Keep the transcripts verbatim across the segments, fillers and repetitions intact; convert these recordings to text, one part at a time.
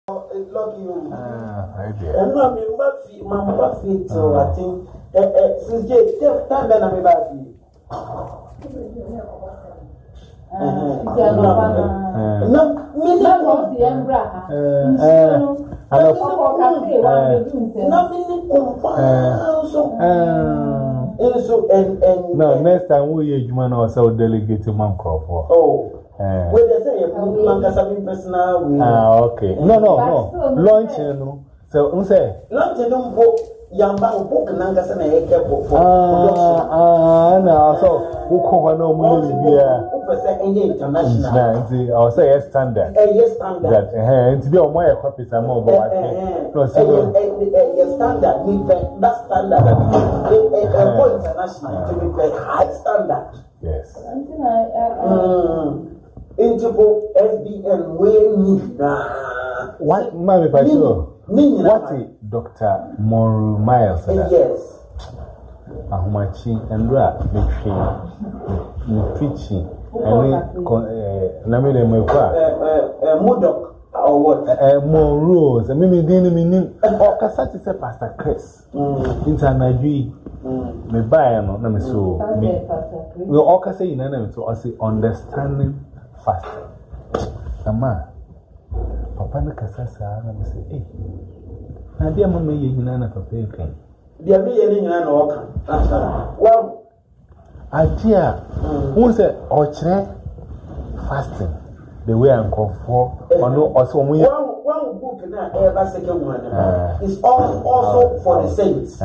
Lucky you. Ah, I did. And no, me Muffy, my Muffy, so I think, since Jay, time that I'm about you. No, me not the Embra. I so and and no, next time we use man or so delegate to Mancroft. Oh. Uh, well, they say a personal. Ah, okay. No, no, no. Launching. So, I'm saying, launching them book, young man book, and Nangas and a book. Ah, ah, no, so who come no money be international. I'll say a standard. A yes standard. That, and to be on my copies are more about no, so a standard, we pay that standard, a international to be paid high standard. Yes. Interpol S B N way need what mammy by sure what is Doctor Monroe Miles? Yes. Ahumachi and Ra preaching and let me them a Murdoch or what? Monroe, and maybe didn't mean or Cassati said Pastor Chris into Nigeria. Me buy no, let me so we all can say in an so I say understanding. Fast. Ama, Papa na kasasa na me say, eh. Na dia mama ye nyina na papa e kan. Dia me ye nyina na o kan. Well, adia, who say o kire fasting the way an comfort ono also mo ye. One one book na e ba second one is also for the saints.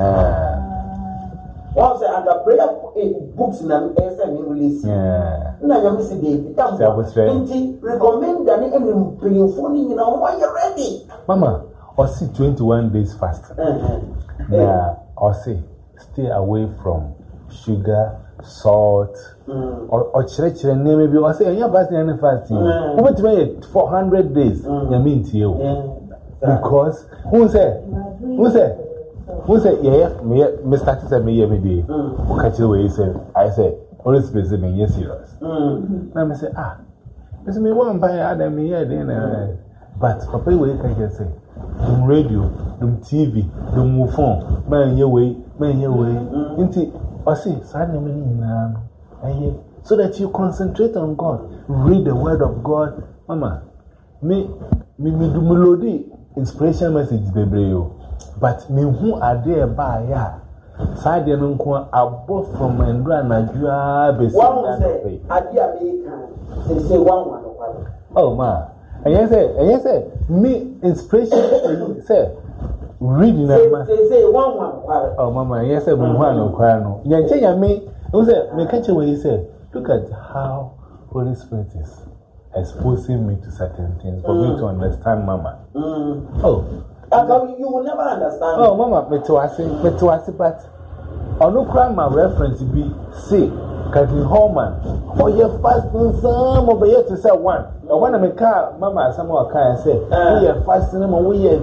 Once I got prayer books in an S M release. Yeah. Now you miss it. Recommend that any praying for you know why you're ready. Mama, or see twenty-one days fast. Yeah, or say stay away from sugar, salt, or or church and maybe or say you're fasting fasting. Who went to make four hundred days? You mean to you? Because who said? Who said? Who said, yeah, me, Mister Said me, me, day. Who catch the way he said, I said, Holy Spirit, me, yes, serious. And I say, ah, it's me one by Adam, me, yeah, then, but Papa, we can just say, the radio, the T V, the move phone, man, your way, man, your way. Into, I say, Sunday, me, so that you concentrate on God, read the word of God, Mama. Me, me, me, do melody, inspiration message, baby. But me who are there by ya. Side and uncle are both from Andra Najua Besi. One say, I dear American. They say one one. Oh, ma. And yes, and yes, me inspiration say, reading that. They say one one. Oh, Mama, yes, I will one of Quano. Yancha me, who said, me catch away, he said, look at how Holy Spirit is exposing me to certain things for me to understand, Mama. Oh. You will never understand. Oh, Mama, me to ask, me to ask, but on no crime, my reference be say, Kathleen Holman, oh, you're fasting some over here to say one. I want to make car, Mama, some more car and say, we are fasting, and we are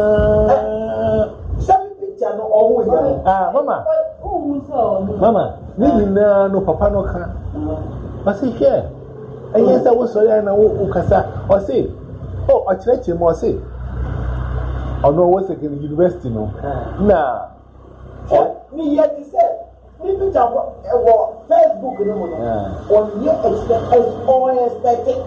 some picture no always. Ah, Mama, Mama, Nina, no Papa, no car. I say, here, and yes, I was sorry, and I will Casa or say, oh, I tell you more, say. I know what's like in the university, no? Nah. Me yet to say, me to jump on Facebook, no one. On your expect as all expected.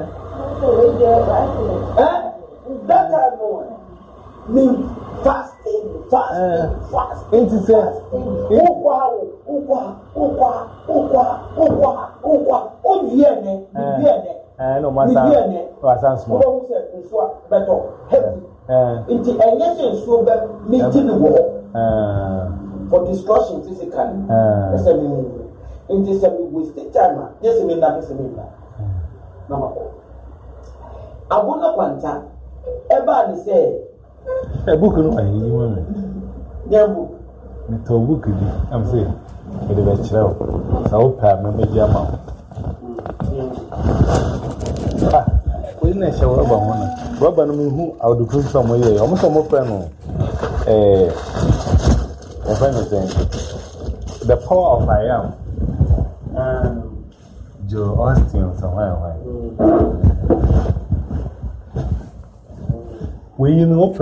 That time, no one. Me fasting, fasting, fasting. It's fasting. Ukwa, ukwa, ukwa, ukwa, ukwa, ukwa. Oh, vienne, vienne. I know my son. My son's small. Who said, better, heavy. Into a yes, so that meeting the war for destruction physically. Yes, I mean, into some wasted time. Yes, I mean, that is a mean. No, I want to quanta. Everybody say a book, no, you want their book. It's a book, I'm saying, with a child. So, Pam, maybe Yama. We didn't show rubber one. Rubber, who I would do somewhere. Almost a more friend. Eh, a friend is saying, the power of I am. Joe Austin, somewhere. when you know.